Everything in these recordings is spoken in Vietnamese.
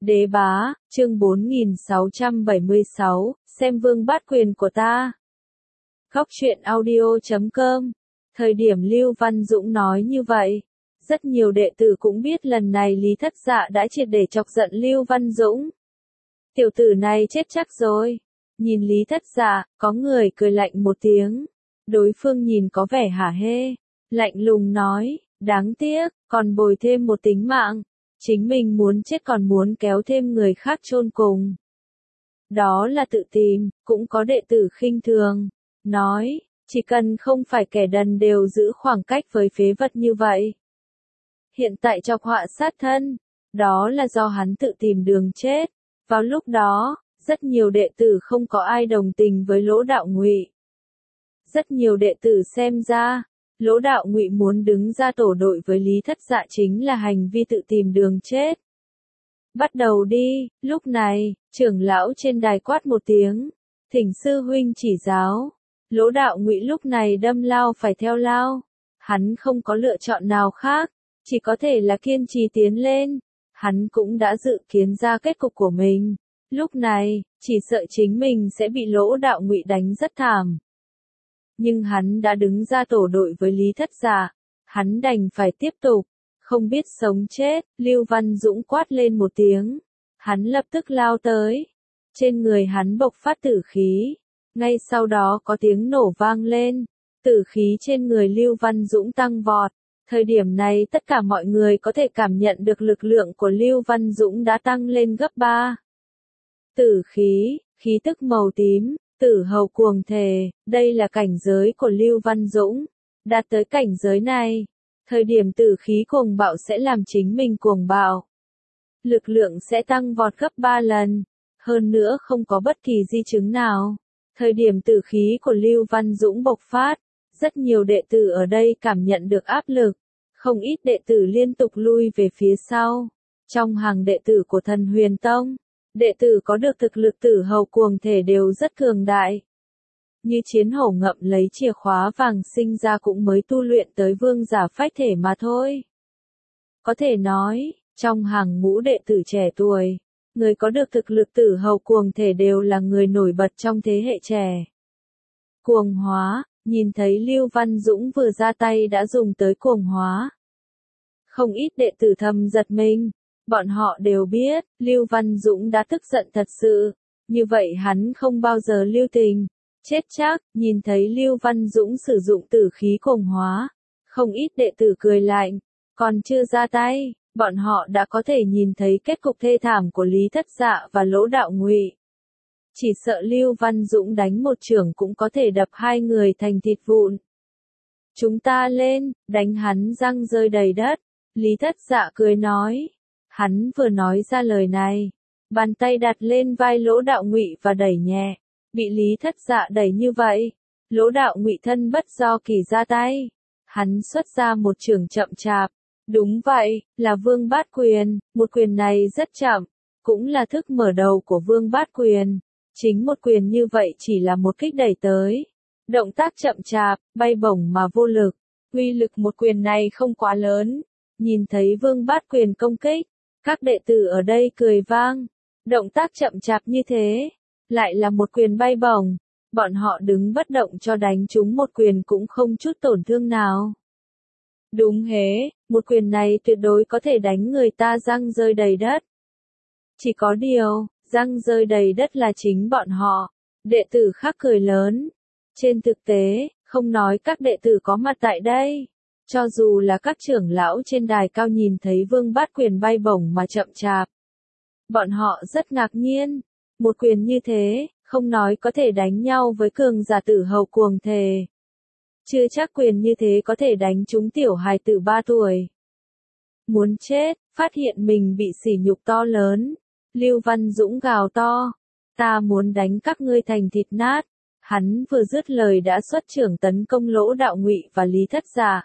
Đế bá, chương 4676, xem vương bát quyền của ta. Góc truyện audio.com. Thời điểm Lưu Văn Dũng nói như vậy, rất nhiều đệ tử cũng biết lần này Lý Thất Dạ đã triệt để chọc giận Lưu Văn Dũng. Tiểu tử này chết chắc rồi. Nhìn Lý Thất Dạ, có người cười lạnh một tiếng. Đối phương nhìn có vẻ hả hê, lạnh lùng nói, đáng tiếc, còn bồi thêm một tính mạng. Chính mình muốn chết còn muốn kéo thêm người khác chôn cùng. Đó là tự tìm, cũng có đệ tử khinh thường. Nói, chỉ cần không phải kẻ đần đều giữ khoảng cách với phế vật như vậy. Hiện tại chọc họa sát thân, đó là do hắn tự tìm đường chết. Vào lúc đó, rất nhiều đệ tử không có ai đồng tình với Lỗ Đạo Ngụy. Rất nhiều đệ tử xem ra, Lỗ Đạo Ngụy muốn đứng ra tổ đội với Lý Thất Dạ chính là hành vi tự tìm đường chết. Bắt đầu đi, lúc này, trưởng lão trên đài quát một tiếng, thỉnh sư huynh chỉ giáo. Lỗ Đạo Ngụy lúc này đâm lao phải theo lao, hắn không có lựa chọn nào khác, chỉ có thể là kiên trì tiến lên. Hắn cũng đã dự kiến ra kết cục của mình, lúc này, chỉ sợ chính mình sẽ bị Lỗ Đạo Ngụy đánh rất thảm. Nhưng hắn đã đứng ra tổ đội với Lý Thất Dạ, hắn đành phải tiếp tục, không biết sống chết. Lưu Văn Dũng quát lên một tiếng, hắn lập tức lao tới, trên người hắn bộc phát tử khí, ngay sau đó có tiếng nổ vang lên, tử khí trên người Lưu Văn Dũng tăng vọt. Thời điểm này tất cả mọi người có thể cảm nhận được lực lượng của Lưu Văn Dũng đã tăng lên gấp 3. Tử khí, khí tức màu tím, tử hầu cuồng thể, đây là cảnh giới của Lưu Văn Dũng. Đạt tới cảnh giới này, thời điểm tử khí cuồng bạo sẽ làm chính mình cuồng bạo. Lực lượng sẽ tăng vọt gấp 3 lần, hơn nữa không có bất kỳ di chứng nào. Thời điểm tử khí của Lưu Văn Dũng bộc phát, rất nhiều đệ tử ở đây cảm nhận được áp lực, không ít đệ tử liên tục lui về phía sau. Trong hàng đệ tử của Thần Huyền Tông, đệ tử có được thực lực tử hầu cuồng thể đều rất cường đại. Như Chiến Hổ ngậm lấy chìa khóa vàng sinh ra cũng mới tu luyện tới vương giả phách thể mà thôi. Có thể nói, trong hàng ngũ đệ tử trẻ tuổi, người có được thực lực tử hầu cuồng thể đều là người nổi bật trong thế hệ trẻ. Cuồng hóa, nhìn thấy Lưu Văn Dũng vừa ra tay đã dùng tới cuồng hóa. Không ít đệ tử thầm giật mình, bọn họ đều biết, Lưu Văn Dũng đã tức giận thật sự, như vậy hắn không bao giờ lưu tình, chết chắc. Nhìn thấy Lưu Văn Dũng sử dụng tử khí cuồng hóa, không ít đệ tử cười lạnh, còn chưa ra tay, bọn họ đã có thể nhìn thấy kết cục thê thảm của Lý Thất Dạ và Lỗ Đạo Ngụy. Chỉ sợ Lưu Văn Dũng đánh một chưởng cũng có thể đập hai người thành thịt vụn. Chúng ta lên, đánh hắn răng rơi đầy đất. Lý Thất Dạ cười nói. Hắn vừa nói ra lời này, bàn tay đặt lên vai Lỗ Đạo Ngụy và đẩy nhẹ. Bị Lý Thất Dạ đẩy như vậy, Lỗ Đạo Ngụy thân bất do kỳ ra tay. Hắn xuất ra một chưởng chậm chạp. Đúng vậy, là Vương Bát Quyền, một quyền này rất chậm, cũng là thức mở đầu của Vương Bát Quyền. Chính một quyền như vậy chỉ là một kích đẩy tới. Động tác chậm chạp, bay bổng mà vô lực. Uy lực một quyền này không quá lớn. Nhìn thấy Vương Bát Quyền công kích, các đệ tử ở đây cười vang. Động tác chậm chạp như thế, lại là một quyền bay bổng. Bọn họ đứng bất động cho đánh trúng một quyền cũng không chút tổn thương nào. Đúng thế, một quyền này tuyệt đối có thể đánh người ta răng rơi đầy đất. Chỉ có điều, răng rơi đầy đất là chính bọn họ. Đệ tử khác cười lớn. Trên thực tế, không nói các đệ tử có mặt tại đây, cho dù là các trưởng lão trên đài cao nhìn thấy Vương Bát Quyền bay bổng mà chậm chạp, bọn họ rất ngạc nhiên. Một quyền như thế, không nói có thể đánh nhau với cường giả tử hầu cuồng thể, chưa chắc quyền như thế có thể đánh trúng tiểu hài tử 3 tuổi. Muốn chết, phát hiện mình bị sỉ nhục to lớn. Lưu Văn Dũng gào to, ta muốn đánh các ngươi thành thịt nát. Hắn vừa dứt lời đã xuất chưởng tấn công Lỗ Đạo Ngụy và Lý Thất Dạ.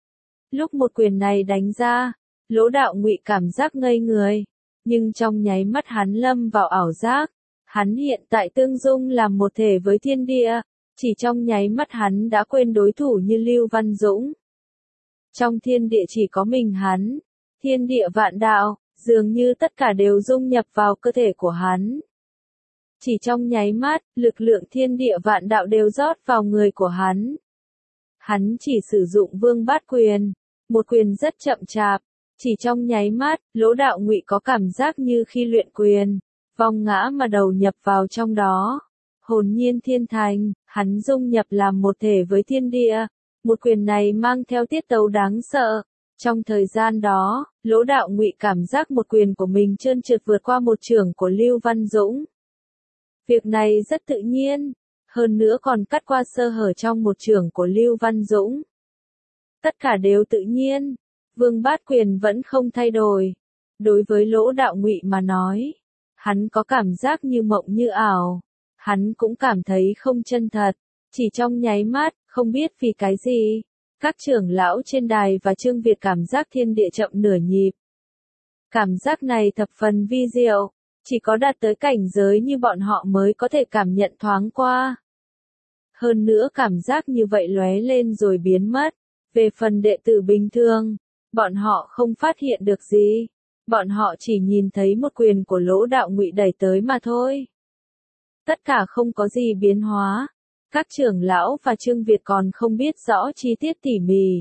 Lúc một quyền này đánh ra, Lỗ Đạo Ngụy cảm giác ngây người, nhưng trong nháy mắt hắn lâm vào ảo giác. Hắn hiện tại tương dung làm một thể với thiên địa, chỉ trong nháy mắt hắn đã quên đối thủ như Lưu Văn Dũng. Trong thiên địa chỉ có mình hắn, thiên địa vạn đạo, Dường như tất cả đều dung nhập vào cơ thể của hắn. Chỉ trong nháy mắt, lực lượng thiên địa vạn đạo đều rót vào người của hắn. Hắn chỉ sử dụng vương bát quyền, một quyền rất chậm chạp, chỉ trong nháy mắt, Lỗ Đạo Ngụy có cảm giác như khi luyện quyền, vong ngã mà đầu nhập vào trong đó. Hồn nhiên thiên thành, hắn dung nhập làm một thể với thiên địa, một quyền này mang theo tiết tấu đáng sợ. Trong thời gian đó, Lỗ Đạo Ngụy cảm giác một quyền của mình trơn trượt vượt qua một chưởng của Lưu Văn Dũng. Việc này rất tự nhiên, hơn nữa còn cắt qua sơ hở trong một chưởng của Lưu Văn Dũng. Tất cả đều tự nhiên, vương bát quyền vẫn không thay đổi. Đối với Lỗ Đạo Ngụy mà nói, hắn có cảm giác như mộng như ảo, hắn cũng cảm thấy không chân thật, chỉ trong nháy mắt, không biết vì cái gì. Các trưởng lão trên đài và Trương Việt cảm giác thiên địa chậm nửa nhịp. Cảm giác này thập phần vi diệu, chỉ có đạt tới cảnh giới như bọn họ mới có thể cảm nhận thoáng qua. Hơn nữa cảm giác như vậy lóe lên rồi biến mất. Về phần đệ tử bình thường, bọn họ không phát hiện được gì. Bọn họ chỉ nhìn thấy một quyền của Lỗ Đạo Ngụy đẩy tới mà thôi. Tất cả không có gì biến hóa. Các trưởng lão và Trương Việt còn không biết rõ chi tiết tỉ mỉ.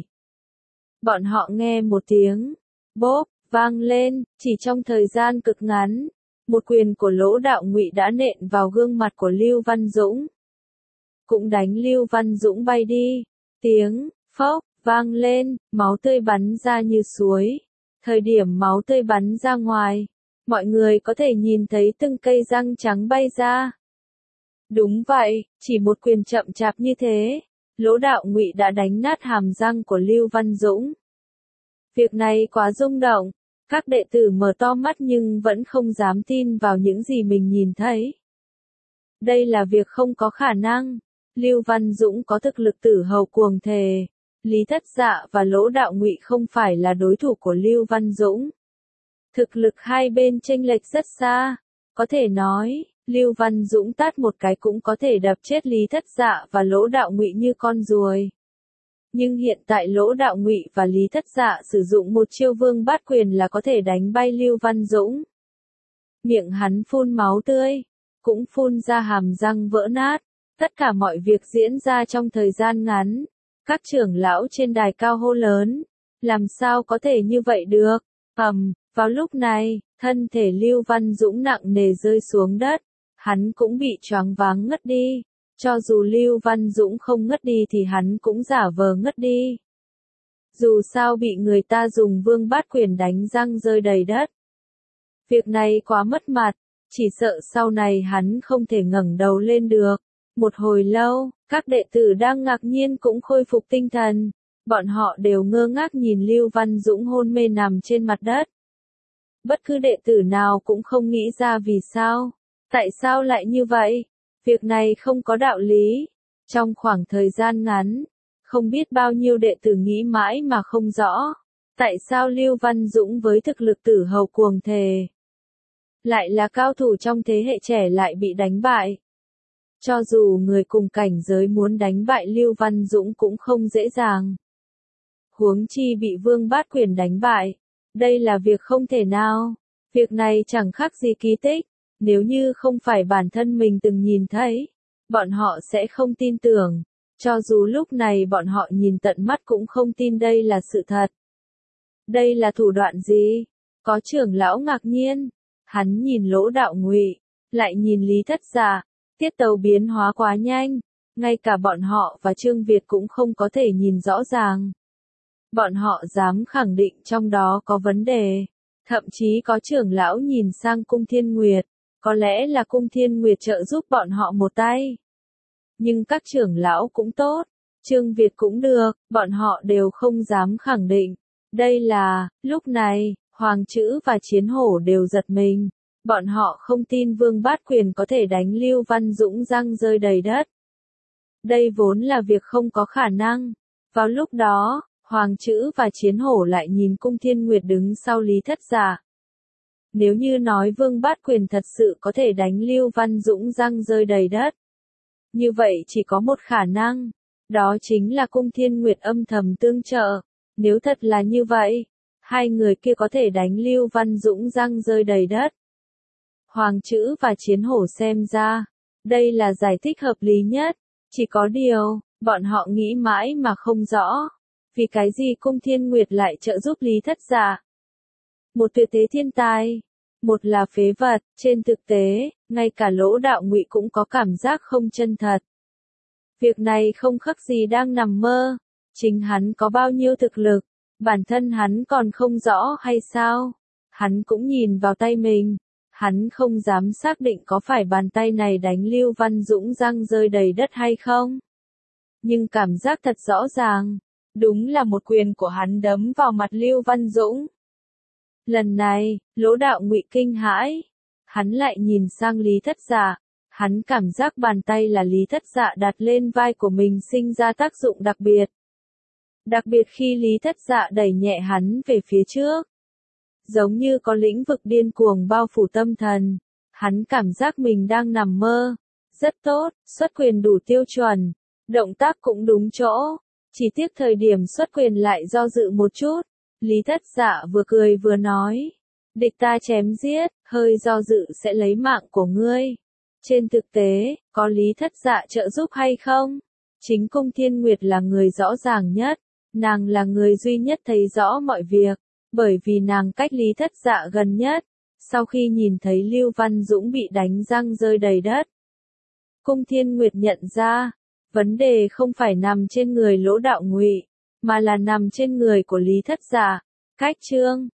Bọn họ nghe một tiếng bốp vang lên, chỉ trong thời gian cực ngắn, một quyền của Lỗ Đạo Ngụy đã nện vào gương mặt của Lưu Văn Dũng. Cũng đánh Lưu Văn Dũng bay đi. Tiếng phốc vang lên, máu tươi bắn ra như suối. Thời điểm máu tươi bắn ra ngoài, mọi người có thể nhìn thấy từng cây răng trắng bay ra. Đúng vậy, chỉ một quyền chậm chạp như thế, Lỗ Đạo Ngụy đã đánh nát hàm răng của Lưu Văn Dũng. Việc này quá rung động, các đệ tử mở to mắt nhưng vẫn không dám tin vào những gì mình nhìn thấy. Đây là việc không có khả năng, Lưu Văn Dũng có thực lực tử hầu cuồng thể, Lý Thất Dạ và Lỗ Đạo Ngụy không phải là đối thủ của Lưu Văn Dũng. Thực lực hai bên chênh lệch rất xa, có thể nói, Lưu Văn Dũng tát một cái cũng có thể đập chết Lý Thất Dạ và Lỗ Đạo Ngụy như con ruồi. Nhưng hiện tại Lỗ Đạo Ngụy và Lý Thất Dạ sử dụng một chiêu vương bát quyền là có thể đánh bay Lưu Văn Dũng. Miệng hắn phun máu tươi, cũng phun ra hàm răng vỡ nát. Tất cả mọi việc diễn ra trong thời gian ngắn. Các trưởng lão trên đài cao hô lớn, làm sao có thể như vậy được? Vào lúc này, thân thể Lưu Văn Dũng nặng nề rơi xuống đất, hắn cũng bị choáng váng ngất đi. Cho dù Lưu Văn Dũng không ngất đi thì hắn cũng giả vờ ngất đi. Dù sao bị người ta dùng vương bát quyền đánh răng rơi đầy đất. Việc này quá mất mặt, chỉ sợ sau này hắn không thể ngẩng đầu lên được. Một hồi lâu, các đệ tử đang ngạc nhiên cũng khôi phục tinh thần. Bọn họ đều ngơ ngác nhìn Lưu Văn Dũng hôn mê nằm trên mặt đất. Bất cứ đệ tử nào cũng không nghĩ ra vì sao. Tại sao lại như vậy? Việc này không có đạo lý. Trong khoảng thời gian ngắn, không biết bao nhiêu đệ tử nghĩ mãi mà không rõ. Tại sao Lưu Văn Dũng với thực lực tử hầu cuồng thể, lại là cao thủ trong thế hệ trẻ lại bị đánh bại? Cho dù người cùng cảnh giới muốn đánh bại Lưu Văn Dũng cũng không dễ dàng. Huống chi bị vương bát quyền đánh bại. Đây là việc không thể nào. Việc này chẳng khác gì kỳ tích. Nếu như không phải bản thân mình từng nhìn thấy, bọn họ sẽ không tin tưởng. Cho dù lúc này bọn họ nhìn tận mắt cũng không tin đây là sự thật. Đây là thủ đoạn gì? Có trưởng lão ngạc nhiên. Hắn nhìn Lỗ Đạo Ngụy, lại nhìn Lý Thất Dạ. Tiết tấu biến hóa quá nhanh, ngay cả bọn họ và Trương Việt cũng không có thể nhìn rõ ràng. Bọn họ dám khẳng định trong đó có vấn đề. Thậm chí có trưởng lão nhìn sang Cung Thiên Nguyệt, có lẽ là Cung Thiên Nguyệt trợ giúp bọn họ một tay. Nhưng các trưởng lão cũng tốt, Trương Việt cũng được, bọn họ đều không dám khẳng định. Đây là, lúc này, Hoàng Chữ và Chiến Hổ đều giật mình. Bọn họ không tin vương bát quyền có thể đánh Lưu Văn Dũng răng rơi đầy đất. Đây vốn là việc không có khả năng. Vào lúc đó, Hoàng Chữ và Chiến Hổ lại nhìn Cung Thiên Nguyệt đứng sau Lý Thất Dạ. Nếu như nói vương bát quyền thật sự có thể đánh Lưu Văn Dũng răng rơi đầy đất, như vậy chỉ có một khả năng. Đó chính là Cung Thiên Nguyệt âm thầm tương trợ. Nếu thật là như vậy, Hai người kia có thể đánh Lưu Văn Dũng răng rơi đầy đất. Hoàng Chữ và Chiến Hổ xem ra, đây là giải thích hợp lý nhất. Chỉ có điều, bọn họ nghĩ mãi mà không rõ. Vì cái gì Cung Thiên Nguyệt lại trợ giúp Lý Thất Dạ? Một tuyệt thế thiên tài, một là phế vật, trên thực tế, ngay cả Lỗ Đạo Ngụy cũng có cảm giác không chân thật. Việc này không khác gì đang nằm mơ, chính hắn có bao nhiêu thực lực, bản thân hắn còn không rõ hay sao? Hắn cũng nhìn vào tay mình, hắn không dám xác định có phải bàn tay này đánh Lưu Văn Dũng răng rơi đầy đất hay không. Nhưng cảm giác thật rõ ràng, đúng là một quyền của hắn đấm vào mặt Lưu Văn Dũng. Lần này, Lỗ Đạo Ngụy kinh hãi, hắn lại nhìn sang Lý Thất Dạ, hắn cảm giác bàn tay là Lý Thất Dạ đặt lên vai của mình sinh ra tác dụng đặc biệt. Đặc biệt khi Lý Thất Dạ đẩy nhẹ hắn về phía trước. Giống như có lĩnh vực điên cuồng bao phủ tâm thần, hắn cảm giác mình đang nằm mơ. Rất tốt, xuất quyền đủ tiêu chuẩn, động tác cũng đúng chỗ, chỉ tiếc thời điểm xuất quyền lại do dự một chút. Lý Thất Dạ vừa cười vừa nói, địch ta chém giết, hơi do dự sẽ lấy mạng của ngươi. Trên thực tế, có Lý Thất Dạ trợ giúp hay không? Chính Cung Thiên Nguyệt là người rõ ràng nhất, nàng là người duy nhất thấy rõ mọi việc, bởi vì nàng cách Lý Thất Dạ gần nhất. Sau khi nhìn thấy Lưu Văn Dũng bị đánh răng rơi đầy đất, Cung Thiên Nguyệt nhận ra, vấn đề không phải nằm trên người Lỗ Đạo Ngụy, mà là nằm trên người của Lý Thất Dạ. Cách chương